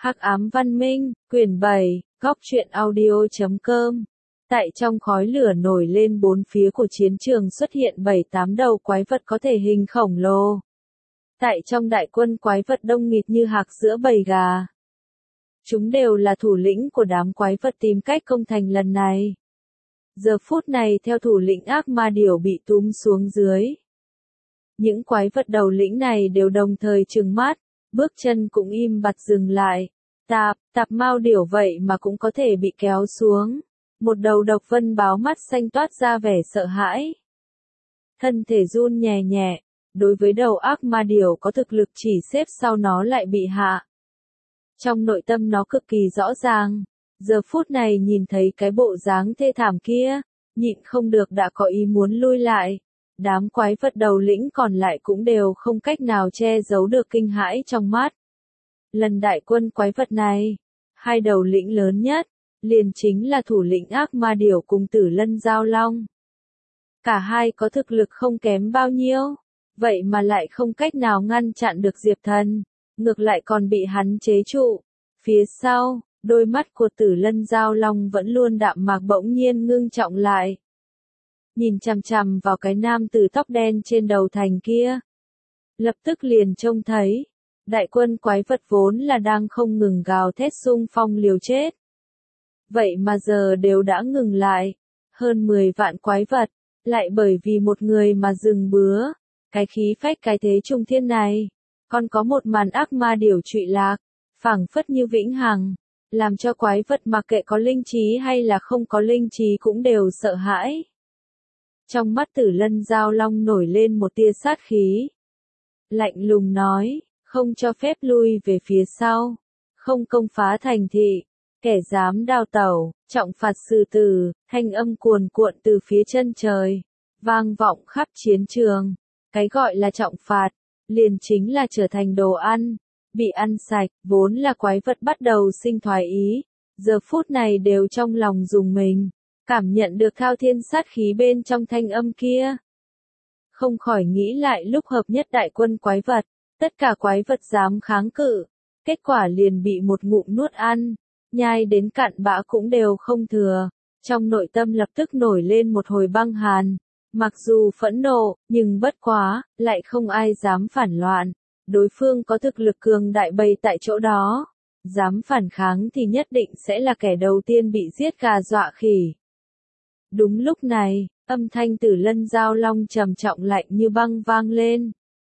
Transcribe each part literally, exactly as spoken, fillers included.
Hắc ám văn minh, quyển bảy, góc truyện audio chấm com. Tại trong khói lửa nổi lên bốn phía của chiến trường xuất hiện bảy tám đầu quái vật có thể hình khổng lồ. Tại trong đại quân quái vật đông nghịt như hạc giữa bầy gà. Chúng đều là thủ lĩnh của đám quái vật tìm cách công thành lần này. Giờ phút này theo thủ lĩnh ác ma điểu bị túm xuống dưới. Những quái vật đầu lĩnh này đều đồng thời trừng mắt, bước chân cũng im bặt dừng lại. Tạp, tạp mao điểu vậy mà cũng có thể bị kéo xuống. Một đầu độc vân báo mắt xanh toát ra vẻ sợ hãi. Thân thể run nhẹ nhẹ, đối với đầu ác ma điểu có thực lực chỉ xếp sau nó lại bị hạ. Trong nội tâm nó cực kỳ rõ ràng, giờ phút này nhìn thấy cái bộ dáng thê thảm kia, nhịn không được đã có ý muốn lui lại. Đám quái vật đầu lĩnh còn lại cũng đều không cách nào che giấu được kinh hãi trong mắt. Lần đại quân quái vật này, hai đầu lĩnh lớn nhất, liền chính là thủ lĩnh ác ma điểu cùng Tử Lân Giao Long. Cả hai có thực lực không kém bao nhiêu, vậy mà lại không cách nào ngăn chặn được Diệp Thần, ngược lại còn bị hắn chế trụ. Phía sau, đôi mắt của Tử Lân Giao Long vẫn luôn đạm mạc bỗng nhiên ngưng trọng lại. Nhìn chằm chằm vào cái nam tử tóc đen trên đầu thành kia. Lập tức liền trông thấy, đại quân quái vật vốn là đang không ngừng gào thét xung phong liều chết. Vậy mà giờ đều đã ngừng lại, hơn mười vạn quái vật, lại bởi vì một người mà dừng bứa, cái khí phách cái thế trung thiên này, còn có một màn ác ma điểu trụy lạc, phảng phất như vĩnh hằng, làm cho quái vật mặc kệ có linh trí hay là không có linh trí cũng đều sợ hãi. Trong mắt Tử Lân Giao Long nổi lên một tia sát khí. Lạnh lùng nói, không cho phép lui về phía sau, không công phá thành thị, kẻ dám đào tẩu, trọng phạt xử tử, thanh âm cuồn cuộn từ phía chân trời, vang vọng khắp chiến trường. Cái gọi là trọng phạt, liền chính là trở thành đồ ăn, bị ăn sạch, vốn là quái vật bắt đầu sinh thoái ý, giờ phút này đều trong lòng rùng mình. Cảm nhận được thao thiên sát khí bên trong thanh âm kia. Không khỏi nghĩ lại lúc hợp nhất đại quân quái vật, tất cả quái vật dám kháng cự, kết quả liền bị một ngụm nuốt ăn, nhai đến cạn bã cũng đều không thừa. Trong nội tâm lập tức nổi lên một hồi băng hàn, mặc dù phẫn nộ, nhưng bất quá, lại không ai dám phản loạn, đối phương có thực lực cường đại bày tại chỗ đó, dám phản kháng thì nhất định sẽ là kẻ đầu tiên bị giết gà dọa khỉ. Đúng lúc này, âm thanh Tử Lân Giao Long trầm trọng lạnh như băng vang lên.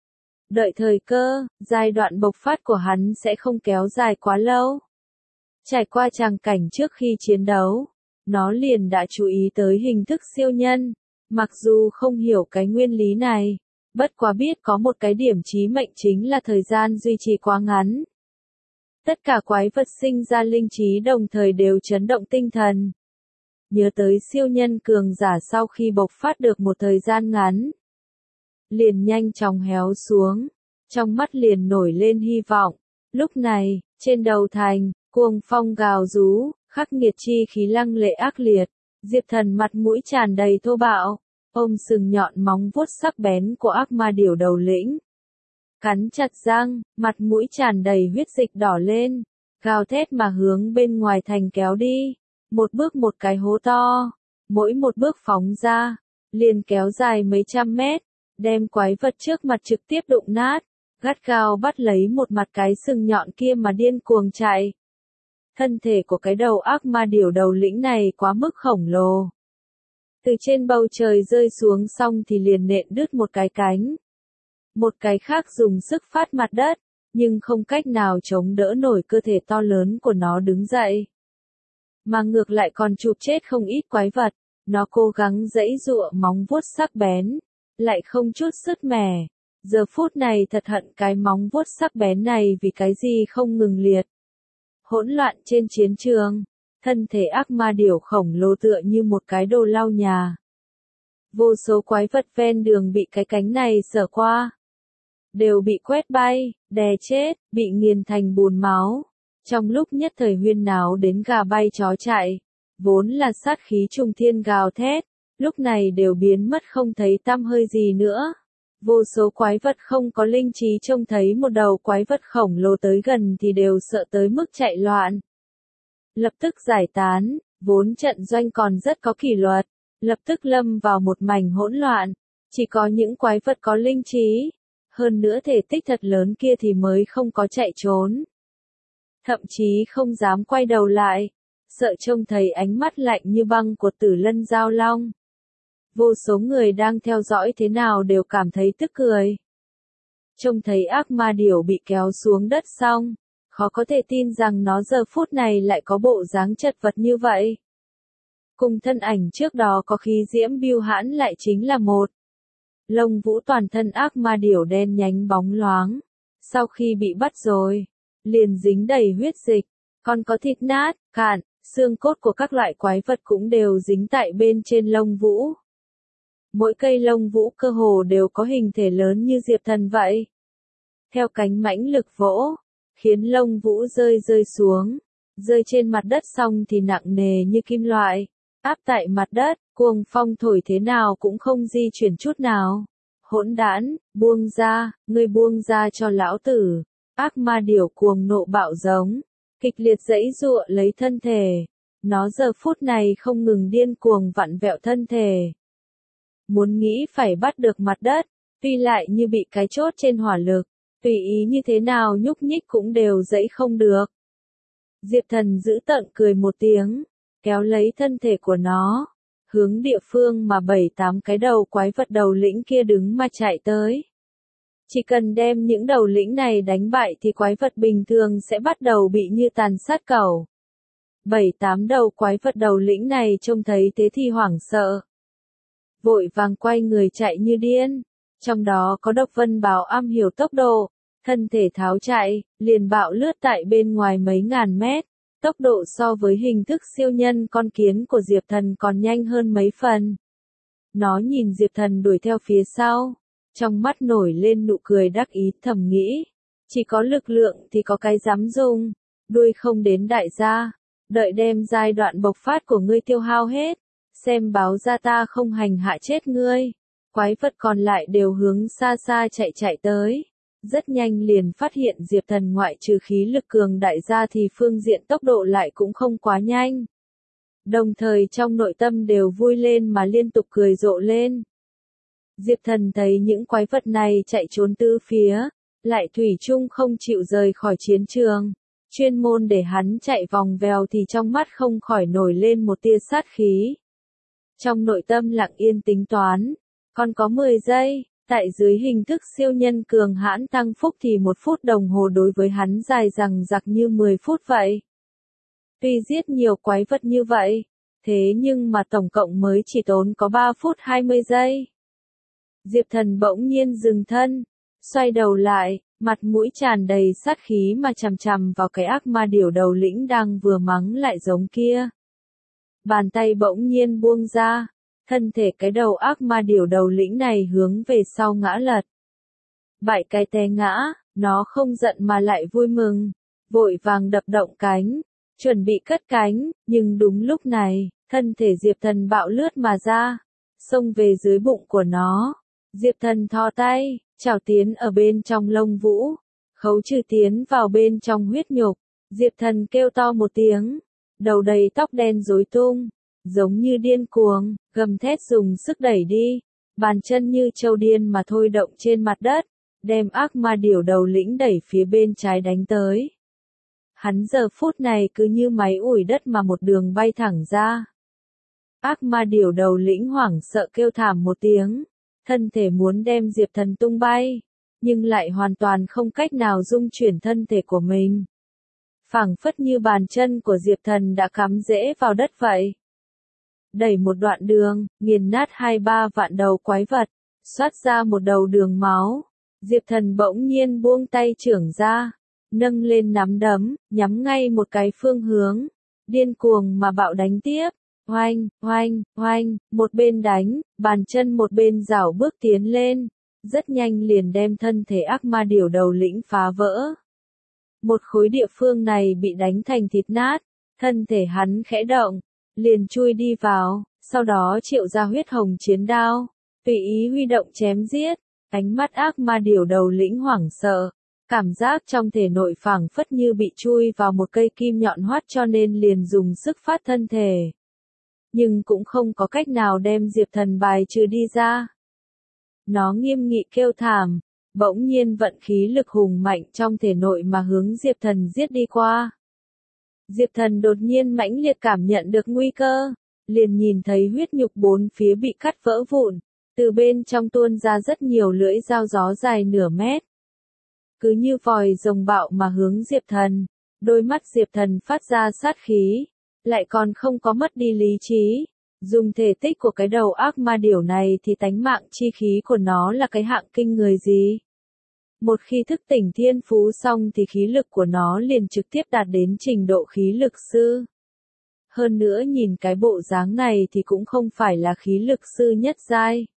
Đợi thời cơ, giai đoạn bộc phát của hắn sẽ không kéo dài quá lâu. Trải qua tràng cảnh trước khi chiến đấu, nó liền đã chú ý tới hình thức siêu nhân, mặc dù không hiểu cái nguyên lý này, bất quá biết có một cái điểm chí mệnh chính là thời gian duy trì quá ngắn. Tất cả quái vật sinh ra linh trí đồng thời đều chấn động tinh thần. Nhớ tới siêu nhân cường giả sau khi bộc phát được một thời gian ngắn, liền nhanh chóng héo xuống, trong mắt liền nổi lên hy vọng. Lúc này, trên đầu thành, cuồng phong gào rú, khắc nghiệt chi khí lăng lệ ác liệt, Diệp Thần mặt mũi tràn đầy thô bạo, ôm sừng nhọn móng vuốt sắc bén của ác ma điểu đầu lĩnh. Cắn chặt răng, mặt mũi tràn đầy huyết dịch đỏ lên, gào thét mà hướng bên ngoài thành kéo đi. Một bước một cái hố to, mỗi một bước phóng ra, liền kéo dài mấy trăm mét, đem quái vật trước mặt trực tiếp đụng nát, gắt gao bắt lấy một mặt cái sừng nhọn kia mà điên cuồng chạy. Thân thể của cái đầu ác ma điểu đầu lĩnh này quá mức khổng lồ. Từ trên bầu trời rơi xuống xong thì liền nện đứt một cái cánh. Một cái khác dùng sức phát mặt đất, nhưng không cách nào chống đỡ nổi cơ thể to lớn của nó đứng dậy. Mà ngược lại còn chụp chết không ít quái vật, nó cố gắng giãy giụa móng vuốt sắc bén, lại không chút sứt mẻ. Giờ phút này thật hận cái móng vuốt sắc bén này vì cái gì không ngừng liệt. Hỗn loạn trên chiến trường, thân thể ác ma điểu khổng lồ tựa như một cái đồ lau nhà. Vô số quái vật ven đường bị cái cánh này sờ qua, đều bị quét bay, đè chết, bị nghiền thành bùn máu. Trong lúc nhất thời huyên náo đến gà bay chó chạy, vốn là sát khí trung thiên gào thét, lúc này đều biến mất không thấy tăm hơi gì nữa. Vô số quái vật không có linh trí trông thấy một đầu quái vật khổng lồ tới gần thì đều sợ tới mức chạy loạn. Lập tức giải tán, vốn trận doanh còn rất có kỷ luật, lập tức lâm vào một mảnh hỗn loạn, chỉ có những quái vật có linh trí, hơn nữa thể tích thật lớn kia thì mới không có chạy trốn. Thậm chí không dám quay đầu lại, sợ trông thấy ánh mắt lạnh như băng của Tử Lân Giao Long. Vô số người đang theo dõi thế nào đều cảm thấy tức cười. Trông thấy ác ma điểu bị kéo xuống đất xong, khó có thể tin rằng nó giờ phút này lại có bộ dáng chật vật như vậy. Cùng thân ảnh trước đó có khí diễm bưu hãn lại chính là một. Lông vũ toàn thân ác ma điểu đen nhánh bóng loáng. Sau khi bị bắt rồi, liền dính đầy huyết dịch, còn có thịt nát, cạn, xương cốt của các loại quái vật cũng đều dính tại bên trên lông vũ. Mỗi cây lông vũ cơ hồ đều có hình thể lớn như Diệp Thần vậy. Theo cánh mãnh lực vỗ, khiến lông vũ rơi rơi xuống, rơi trên mặt đất xong thì nặng nề như kim loại, áp tại mặt đất, cuồng phong thổi thế nào cũng không di chuyển chút nào. Hỗn đản, buông ra, ngươi buông ra cho lão tử. Ác ma điểu cuồng nộ bạo giống, kịch liệt giãy giụa lấy thân thể. Nó giờ phút này không ngừng điên cuồng vặn vẹo thân thể. Muốn nghĩ phải bắt được mặt đất, tuy lại như bị cái chốt trên hỏa lực, tùy ý như thế nào nhúc nhích cũng đều giãy không được. Diệp Thần giữ tợn cười một tiếng, kéo lấy thân thể của nó, hướng địa phương mà bảy tám cái đầu quái vật đầu lĩnh kia đứng mà chạy tới. Chỉ cần đem những đầu lĩnh này đánh bại thì quái vật bình thường sẽ bắt đầu bị như tàn sát cẩu. Bảy tám đầu quái vật đầu lĩnh này trông thấy thế thì hoảng sợ. Vội vàng quay người chạy như điên. Trong đó có Độc Vân Báo am hiểu tốc độ, thân thể tháo chạy, liền bạo lướt tại bên ngoài mấy ngàn mét. Tốc độ so với hình thức siêu nhân con kiến của Diệp Thần còn nhanh hơn mấy phần. Nó nhìn Diệp Thần đuổi theo phía sau, trong mắt nổi lên nụ cười đắc ý thầm nghĩ. Chỉ có lực lượng thì có cái dám dùng, đuôi không đến đại gia, đợi đem giai đoạn bộc phát của ngươi tiêu hao hết, xem báo ra ta không hành hạ chết ngươi. Quái vật còn lại đều hướng xa xa chạy chạy tới. Rất nhanh liền phát hiện Diệp Thần ngoại trừ khí lực cường đại ra thì phương diện tốc độ lại cũng không quá nhanh. Đồng thời trong nội tâm đều vui lên mà liên tục cười rộ lên. Diệp Thần thấy những quái vật này chạy trốn tứ phía, lại thủy chung không chịu rời khỏi chiến trường, chuyên môn để hắn chạy vòng vèo thì trong mắt không khỏi nổi lên một tia sát khí. Trong nội tâm lặng yên tính toán, còn có mười giây. Tại dưới hình thức siêu nhân cường hãn tăng phúc thì một phút đồng hồ đối với hắn dài dằng dặc như mười phút vậy. Tuy giết nhiều quái vật như vậy, thế nhưng mà tổng cộng mới chỉ tốn có ba phút hai mươi giây. Diệp Thần bỗng nhiên dừng thân, xoay đầu lại, mặt mũi tràn đầy sát khí mà chằm chằm vào cái ác ma điểu đầu lĩnh đang vừa mắng lại giống kia. Bàn tay bỗng nhiên buông ra. Thân thể cái đầu ác ma điểu đầu lĩnh này hướng về sau ngã lật. Bại cái té ngã, nó không giận mà lại vui mừng, vội vàng đập động cánh, chuẩn bị cất cánh, nhưng đúng lúc này, thân thể Diệp Thần bạo lướt mà ra, xông về dưới bụng của nó. Diệp Thần thò tay, chảo tiến ở bên trong lông vũ, khấu trừ tiến vào bên trong huyết nhục. Diệp Thần kêu to một tiếng, đầu đầy tóc đen rối tung. Giống như điên cuồng, gầm thét dùng sức đẩy đi, bàn chân như trâu điên mà thôi động trên mặt đất, đem ác ma điểu đầu lĩnh đẩy phía bên trái đánh tới. Hắn giờ phút này cứ như máy ủi đất mà một đường bay thẳng ra. Ác ma điểu đầu lĩnh hoảng sợ kêu thảm một tiếng, thân thể muốn đem Diệp Thần tung bay, nhưng lại hoàn toàn không cách nào dung chuyển thân thể của mình. Phảng phất như bàn chân của Diệp Thần đã cắm rễ vào đất vậy. Đẩy một đoạn đường, nghiền nát hai ba vạn đầu quái vật, xoát ra một đầu đường máu. Diệp Thần bỗng nhiên buông tay trưởng ra, nâng lên nắm đấm, nhắm ngay một cái phương hướng, điên cuồng mà bạo đánh tiếp. Oanh, oanh, oanh, một bên đánh, bàn chân một bên rảo bước tiến lên, rất nhanh liền đem thân thể ác ma điểu đầu lĩnh phá vỡ. Một khối địa phương này bị đánh thành thịt nát, thân thể hắn khẽ động, liền chui đi vào, sau đó triệu ra huyết hồng chiến đao, tùy ý huy động chém giết, Ánh mắt ác ma điểu đầu lĩnh hoảng sợ, cảm giác trong thể nội phảng phất như bị chui vào một cây kim nhọn hoắt cho nên liền dùng sức phát thân thể. Nhưng cũng không có cách nào đem Diệp Thần bài trừ đi ra. Nó nghiêm nghị kêu thảm, bỗng nhiên vận khí lực hùng mạnh trong thể nội mà hướng Diệp Thần giết đi qua. Diệp Thần đột nhiên mãnh liệt cảm nhận được nguy cơ, liền nhìn thấy huyết nhục bốn phía bị cắt vỡ vụn, từ bên trong tuôn ra rất nhiều lưỡi dao gió dài nửa mét. Cứ như vòi rồng bạo mà hướng Diệp Thần, đôi mắt Diệp Thần phát ra sát khí, lại còn không có mất đi lý trí. Dùng thể tích của cái đầu ác ma điểu này thì tánh mạng chi khí của nó là cái hạng kinh người gì. Một khi thức tỉnh thiên phú xong thì khí lực của nó liền trực tiếp đạt đến trình độ khí lực sư. Hơn nữa nhìn cái bộ dáng này thì cũng không phải là khí lực sư nhất giai,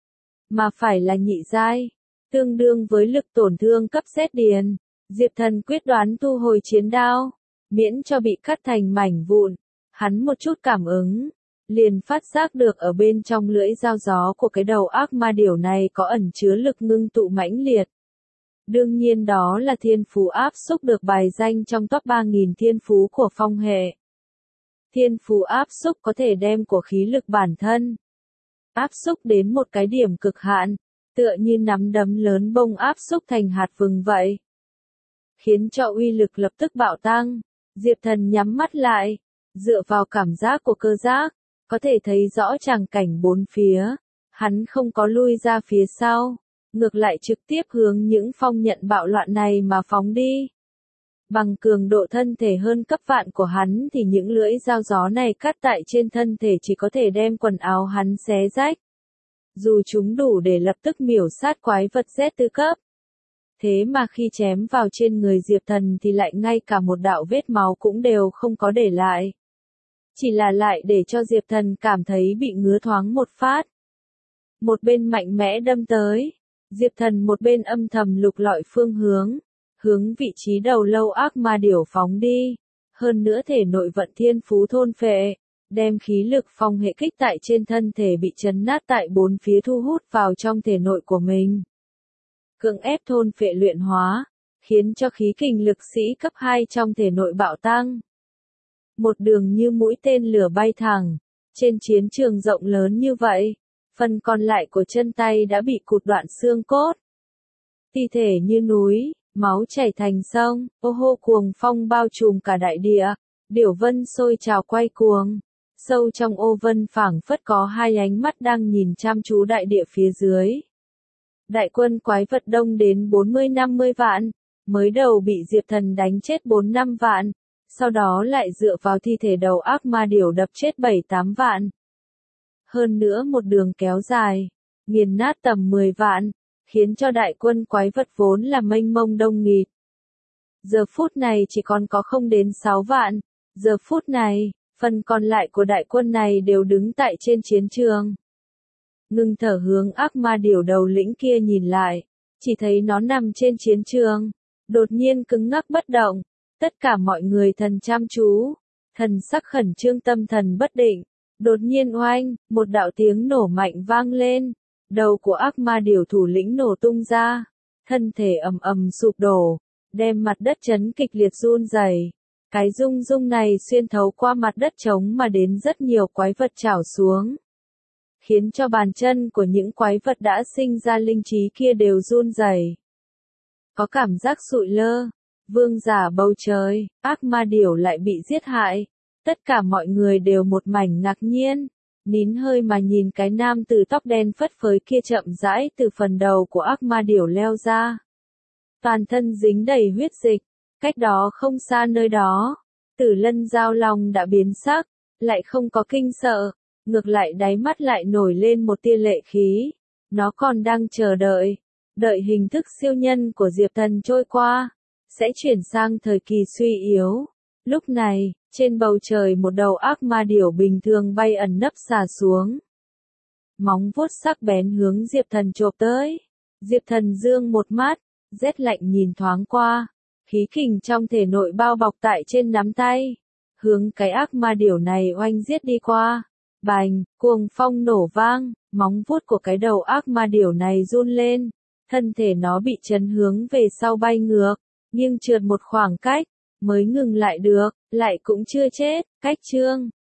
mà phải là nhị giai, tương đương với lực tổn thương cấp sét điền. Diệp Thần quyết đoán thu hồi chiến đao, miễn cho bị cắt thành mảnh vụn. Hắn một chút cảm ứng, liền phát giác được ở bên trong lưỡi dao gió của cái đầu ác ma điểu này có ẩn chứa lực ngưng tụ mãnh liệt. Đương nhiên đó là thiên phú áp xúc được bài danh trong top ba nghìn thiên phú của phong hệ. Thiên phú áp xúc có thể đem của khí lực bản thân áp xúc đến một cái điểm cực hạn, tựa như nắm đấm lớn bông áp xúc thành hạt vừng vậy, khiến cho uy lực lập tức bạo tăng. Diệp Thần nhắm mắt lại, dựa vào cảm giác của cơ giác, có thể thấy rõ tràng cảnh bốn phía. Hắn không có lui ra phía sau, ngược lại trực tiếp hướng những phong nhận bạo loạn này mà phóng đi. Bằng cường độ thân thể hơn cấp vạn của hắn thì những lưỡi dao gió này cắt tại trên thân thể chỉ có thể đem quần áo hắn xé rách. Dù chúng đủ để lập tức miểu sát quái vật Z tư cấp. Thế mà khi chém vào trên người Diệp Thần thì lại ngay cả một đạo vết máu cũng đều không có để lại. Chỉ là lại để cho Diệp Thần cảm thấy bị ngứa thoáng một phát. Một bên mạnh mẽ đâm tới, Diệp Thần một bên âm thầm lục lọi phương hướng, hướng vị trí đầu lâu ác ma điểu phóng đi. Hơn nữa thể nội vận thiên phú thôn phệ, đem khí lực phong hệ kích tại trên thân thể bị chấn nát tại bốn phía thu hút vào trong thể nội của mình. Cưỡng ép thôn phệ luyện hóa, khiến cho khí kình lực sĩ cấp hai trong thể nội bạo tăng. Một đường như mũi tên lửa bay thẳng, trên chiến trường rộng lớn như vậy, phần còn lại của chân tay đã bị cụt đoạn xương cốt. Thi thể như núi, máu chảy thành sông, ô hô cuồng phong bao trùm cả đại địa, điểu vân sôi trào quay cuồng. Sâu trong ô vân phảng phất có hai ánh mắt đang nhìn chăm chú đại địa phía dưới. Đại quân quái vật đông đến bốn mươi năm mươi vạn, mới đầu bị Diệp Thần đánh chết bốn năm vạn, sau đó lại dựa vào thi thể đầu ác ma điểu đập chết bảy tám vạn. Hơn nữa một đường kéo dài, nghiền nát tầm mười vạn, khiến cho đại quân quái vật vốn là mênh mông đông nghịt. Giờ phút này chỉ còn có không đến sáu vạn, giờ phút này, phần còn lại của đại quân này đều đứng tại trên chiến trường. Ngưng thở hướng ác ma điểu đầu lĩnh kia nhìn lại, chỉ thấy nó nằm trên chiến trường, đột nhiên cứng ngắc bất động, tất cả mọi người thần chăm chú, thần sắc khẩn trương tâm thần bất định, đột nhiên oanh, một đạo tiếng nổ mạnh vang lên, đầu của ác ma điểu thủ lĩnh nổ tung ra, thân thể ầm ầm sụp đổ, đem mặt đất chấn kịch liệt run rẩy. Cái rung rung này xuyên thấu qua mặt đất trống mà đến rất nhiều quái vật trảo xuống, khiến cho bàn chân của những quái vật đã sinh ra linh trí kia đều run rẩy. Có cảm giác sụi lơ, vương giả bầu trời, ác ma điểu lại bị giết hại. Tất cả mọi người đều một mảnh ngạc nhiên, nín hơi mà nhìn cái nam tử tóc đen phất phới kia chậm rãi từ phần đầu của ác ma điểu leo ra. Toàn thân dính đầy huyết dịch, cách đó không xa nơi đó, Tử Lân Giao Long đã biến sắc, lại không có kinh sợ, ngược lại đáy mắt lại nổi lên một tia lệ khí, nó còn đang chờ đợi, đợi hình thức siêu nhân của Diệp Thần trôi qua, sẽ chuyển sang thời kỳ suy yếu. Lúc này, trên bầu trời một đầu ác ma điểu bình thường bay ẩn nấp xà xuống. Móng vuốt sắc bén hướng Diệp Thần chộp tới. Diệp Thần dương một mắt, rét lạnh nhìn thoáng qua, khí kình trong thể nội bao bọc tại trên nắm tay, hướng cái ác ma điểu này oanh giết đi qua. Bành, cuồng phong nổ vang, móng vuốt của cái đầu ác ma điểu này run lên, thân thể nó bị chấn hướng về sau bay ngược, nghiêng trượt một khoảng cách, mới ngừng lại được, lại cũng chưa chết, cách chương.